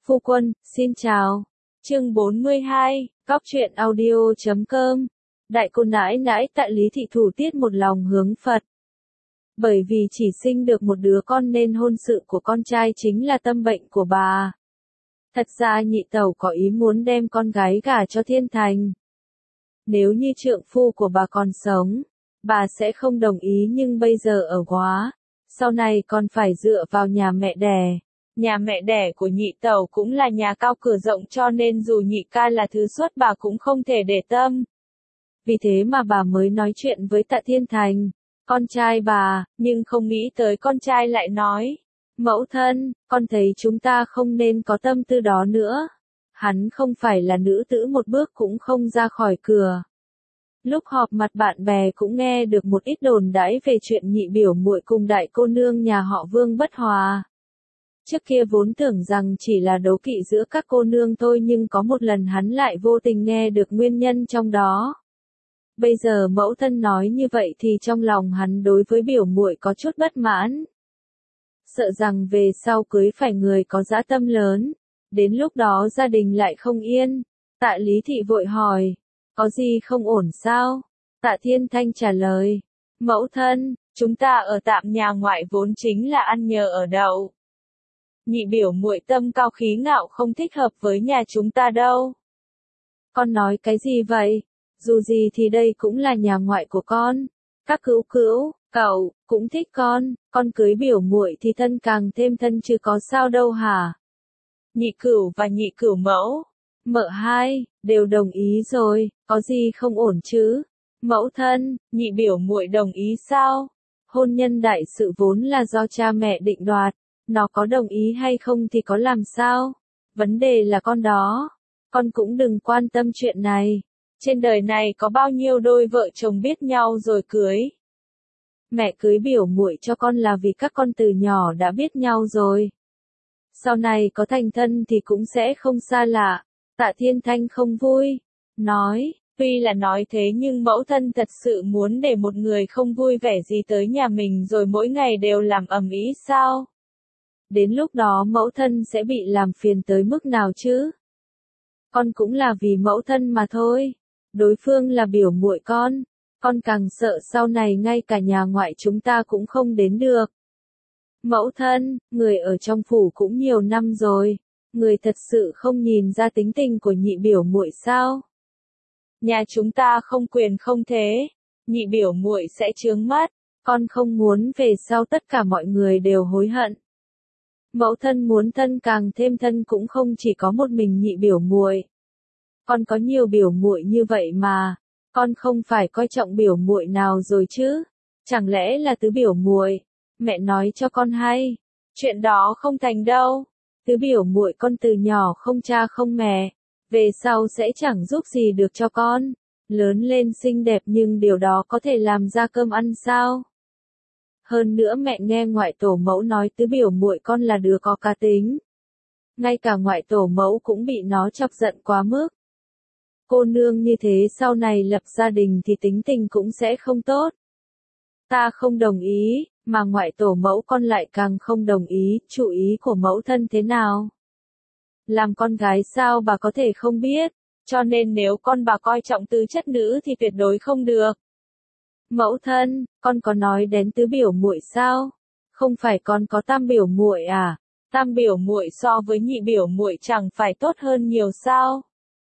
Phu quân, xin chào. Chương 42, Cóc truyện audio.com. Đại cô nãi nãi tại Lý Thị Thủ Tiết một lòng hướng Phật. Bởi vì chỉ sinh được một đứa con nên hôn sự của con trai chính là tâm bệnh của bà. Thật ra nhị tẩu có ý muốn đem con gái gả cho Thiên Thành. Nếu như trượng phu của bà còn sống, bà sẽ không đồng ý, nhưng bây giờ ở Góa, sau này còn phải dựa vào nhà mẹ đẻ. Nhà mẹ đẻ của nhị tẩu cũng là nhà cao cửa rộng, cho nên dù nhị ca là thứ xuất bà cũng không thể để tâm. Vì thế mà bà mới nói chuyện với Tạ Thiên Thành, con trai bà, nhưng không nghĩ tới con trai lại nói: mẫu thân, con thấy chúng ta không nên có tâm tư đó nữa. Hắn không phải là nữ tử một bước cũng không ra khỏi cửa. Lúc họp mặt bạn bè cũng nghe được một ít đồn đãi về chuyện nhị biểu muội cùng đại cô nương nhà họ Vương bất hòa. Trước kia vốn tưởng rằng chỉ là đố kỵ giữa các cô nương thôi, nhưng có một lần hắn lại vô tình nghe được nguyên nhân trong đó. Bây giờ mẫu thân nói như vậy thì trong lòng hắn đối với biểu muội có chút bất mãn. Sợ rằng về sau cưới phải người có dã tâm lớn, đến lúc đó gia đình lại không yên. Tạ Lý Thị vội hỏi: có gì không ổn sao? Tạ Thiên Thanh trả lời: mẫu thân, chúng ta ở tạm nhà ngoại vốn chính là ăn nhờ ở đậu. Nhị biểu muội tâm cao khí ngạo không thích hợp với nhà chúng ta đâu. Con nói cái gì vậy? Dù gì thì đây cũng là nhà ngoại của con. Các cữu cữu, cậu, cũng thích con cưới biểu muội thì thân càng thêm thân chứ có sao đâu hả? Nhị cửu và nhị cửu mẫu, mợ hai, đều đồng ý rồi, có gì không ổn chứ? Mẫu thân, nhị biểu muội đồng ý sao? Hôn nhân đại sự vốn là do cha mẹ định đoạt. Nó có đồng ý hay không thì có làm sao? Vấn đề là con đó. Con cũng đừng quan tâm chuyện này. Trên đời này có bao nhiêu đôi vợ chồng biết nhau rồi cưới. Mẹ cưới biểu muội cho con là vì các con từ nhỏ đã biết nhau rồi. Sau này có thành thân thì cũng sẽ không xa lạ. Tạ Thiên Thanh không vui. Nói, tuy là nói thế nhưng mẫu thân thật sự muốn để một người không vui vẻ gì tới nhà mình rồi mỗi ngày đều làm ầm ĩ sao? Đến lúc đó mẫu thân sẽ bị làm phiền tới mức nào chứ? Con cũng là vì mẫu thân mà thôi. Đối phương là biểu muội con càng sợ sau này ngay cả nhà ngoại chúng ta cũng không đến được. Mẫu thân, người ở trong phủ cũng nhiều năm rồi, người thật sự không nhìn ra tính tình của nhị biểu muội sao? Nhà chúng ta không quyền không thế, nhị biểu muội sẽ chướng mắt, con không muốn về sau tất cả mọi người đều hối hận. Mẫu thân muốn thân càng thêm thân cũng không chỉ có một mình nhị biểu muội. Con có nhiều biểu muội như vậy mà, con không phải coi trọng biểu muội nào rồi chứ? Chẳng lẽ là tứ biểu muội? Mẹ nói cho con hay, chuyện đó không thành đâu. Tứ biểu muội con từ nhỏ không cha không mẹ, về sau sẽ chẳng giúp gì được cho con. Lớn lên xinh đẹp nhưng điều đó có thể làm ra cơm ăn sao? Hơn nữa mẹ nghe ngoại tổ mẫu nói tứ biểu muội con là đứa có cá tính. Ngay cả ngoại tổ mẫu cũng bị nó chọc giận quá mức. Cô nương như thế sau này lập gia đình thì tính tình cũng sẽ không tốt. Ta không đồng ý, mà ngoại tổ mẫu con lại càng không đồng ý, chủ ý của mẫu thân thế nào? Làm con gái sao bà có thể không biết, cho nên nếu con bà coi trọng tư chất nữ thì tuyệt đối không được. Mẫu thân, con có nói đến tứ biểu muội sao? Không phải con có tam biểu muội à? Tam biểu muội so với nhị biểu muội chẳng phải tốt hơn nhiều sao?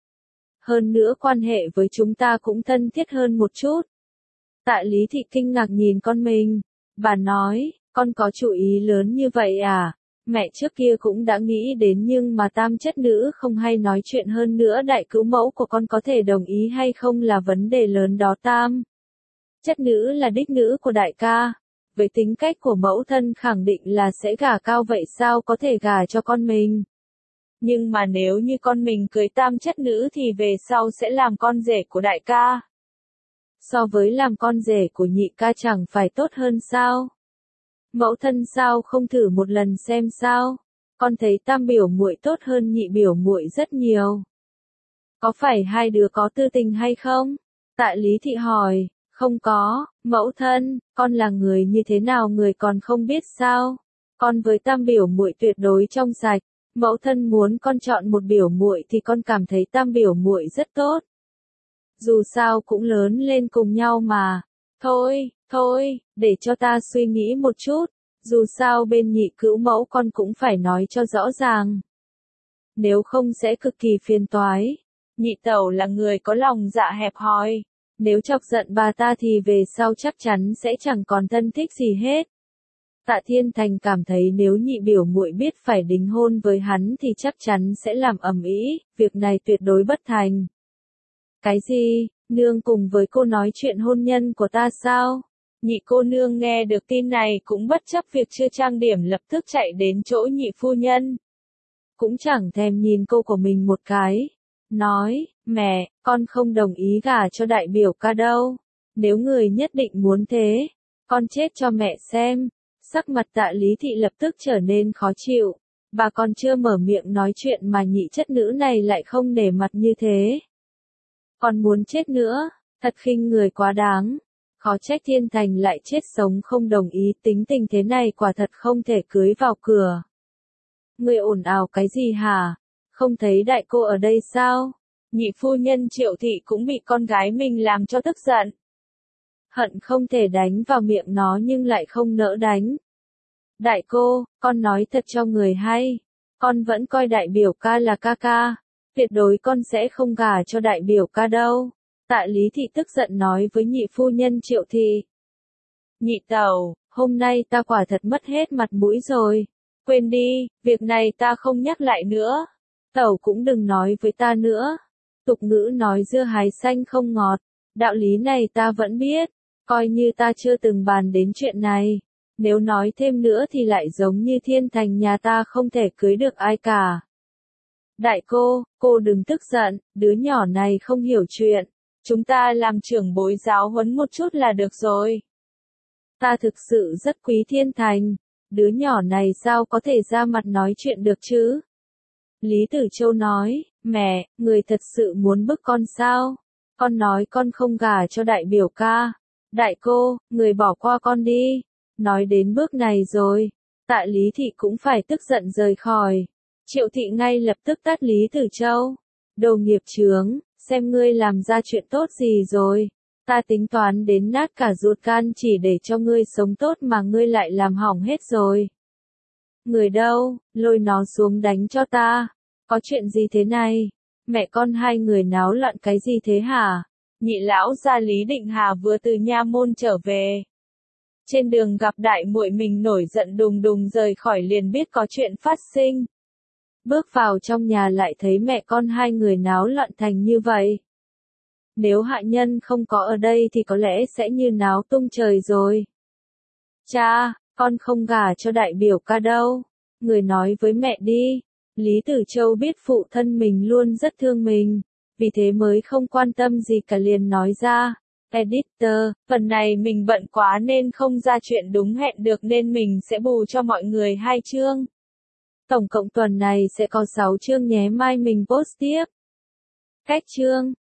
Hơn nữa quan hệ với chúng ta cũng thân thiết hơn một chút. Tạ Lý Thị kinh ngạc nhìn con mình. Bà nói, con có chủ ý lớn như vậy à? Mẹ trước kia cũng đã nghĩ đến nhưng mà tam chất nữ không hay nói chuyện, hơn nữa đại cứu mẫu của con có thể đồng ý hay không là vấn đề lớn đó. Tam chất nữ là đích nữ của đại ca. Với tính cách của mẫu thân khẳng định là sẽ gả cao, vậy sao có thể gả cho con mình? Nhưng mà nếu như con mình cưới tam chất nữ thì về sau sẽ làm con rể của đại ca. So với làm con rể của nhị ca chẳng phải tốt hơn sao? Mẫu thân sao không thử một lần xem sao? Con thấy tam biểu muội tốt hơn nhị biểu muội rất nhiều. Có phải hai đứa có tư tình hay không? Tạ Lý Thị hỏi. Không có, mẫu thân, con là người như thế nào người còn không biết sao? Con với tam biểu muội tuyệt đối trong sạch. Mẫu thân muốn con chọn một biểu muội thì con cảm thấy tam biểu muội rất tốt. Dù sao cũng lớn lên cùng nhau mà. Thôi, để cho ta suy nghĩ một chút. Dù sao bên nhị cữu mẫu con cũng phải nói cho rõ ràng. Nếu không sẽ cực kỳ phiền toái. Nhị tẩu là người có lòng dạ hẹp hòi. Nếu chọc giận bà ta thì về sau chắc chắn sẽ chẳng còn thân thích gì hết. Tạ Thiên Thành cảm thấy nếu nhị biểu muội biết phải đính hôn với hắn thì chắc chắn sẽ làm ầm ĩ, việc này tuyệt đối bất thành. Cái gì, nương cùng với cô nói chuyện hôn nhân của ta sao? Nhị cô nương nghe được tin này cũng bất chấp việc chưa trang điểm lập tức chạy đến chỗ nhị phu nhân. Cũng chẳng thèm nhìn cô của mình một cái. Nói, mẹ, con không đồng ý gả cho đại biểu ca đâu. Nếu người nhất định muốn thế, con chết cho mẹ xem. Sắc mặt Tạ Lý Thị lập tức trở nên khó chịu. Bà còn chưa mở miệng nói chuyện mà nhị chất nữ này lại không nể mặt như thế. Còn muốn chết nữa, thật khinh người quá đáng. Khó trách Thiên Thành lại chết sống không đồng ý, tính tình thế này quả thật không thể cưới vào cửa. Người ồn ào cái gì hả? Không thấy đại cô ở đây sao? Nhị phu nhân Triệu Thị cũng bị con gái mình làm cho tức giận. Hận không thể đánh vào miệng nó nhưng lại không nỡ đánh. Đại cô, con nói thật cho người hay. Con vẫn coi đại biểu ca là ca ca. Tuyệt đối con sẽ không gả cho đại biểu ca đâu. Tạ Lý Thị tức giận nói với nhị phu nhân Triệu Thị. Nhị tẩu, hôm nay ta quả thật mất hết mặt mũi rồi. Quên đi, việc này ta không nhắc lại nữa. Tẩu cũng đừng nói với ta nữa. Tục ngữ nói dưa hái xanh không ngọt. Đạo lý này ta vẫn biết. Coi như ta chưa từng bàn đến chuyện này. Nếu nói thêm nữa thì lại giống như Thiên Thành nhà ta không thể cưới được ai cả. Đại cô đừng tức giận, đứa nhỏ này không hiểu chuyện. Chúng ta làm trưởng bối giáo huấn một chút là được rồi. Ta thực sự rất quý Thiên Thành. Đứa nhỏ này sao có thể ra mặt nói chuyện được chứ? Lý Tử Châu nói, mẹ, người thật sự muốn bức con sao? Con nói con không gả cho đại biểu ca. Đại cô, người bỏ qua con đi. Nói đến bước này rồi, Tạ Lý Thị cũng phải tức giận rời khỏi. Triệu Thị ngay lập tức tát Lý Tử Châu. Đồ nghiệp chướng, xem ngươi làm ra chuyện tốt gì rồi. Ta tính toán đến nát cả ruột gan chỉ để cho ngươi sống tốt mà ngươi lại làm hỏng hết rồi. Người đâu, lôi nó xuống đánh cho ta. Có chuyện gì thế này? Mẹ con hai người náo loạn cái gì thế hả? Nhị lão gia Lý Định Hà vừa từ nha môn trở về. Trên đường gặp đại muội mình nổi giận đùng đùng rời khỏi liền biết có chuyện phát sinh. Bước vào trong nhà lại thấy mẹ con hai người náo loạn thành như vậy. Nếu hạ nhân không có ở đây thì có lẽ sẽ như náo tung trời rồi. Cha, con không gả cho đại biểu ca đâu. Người nói với mẹ đi. Lý Tử Châu biết phụ thân mình luôn rất thương mình. Vì thế mới không quan tâm gì cả liền nói ra. Editor, phần này mình bận quá nên không ra chuyện đúng hẹn được nên mình sẽ bù cho mọi người 2 chương. Tổng cộng tuần này sẽ có 6 chương nhé, mai mình post tiếp. Cách chương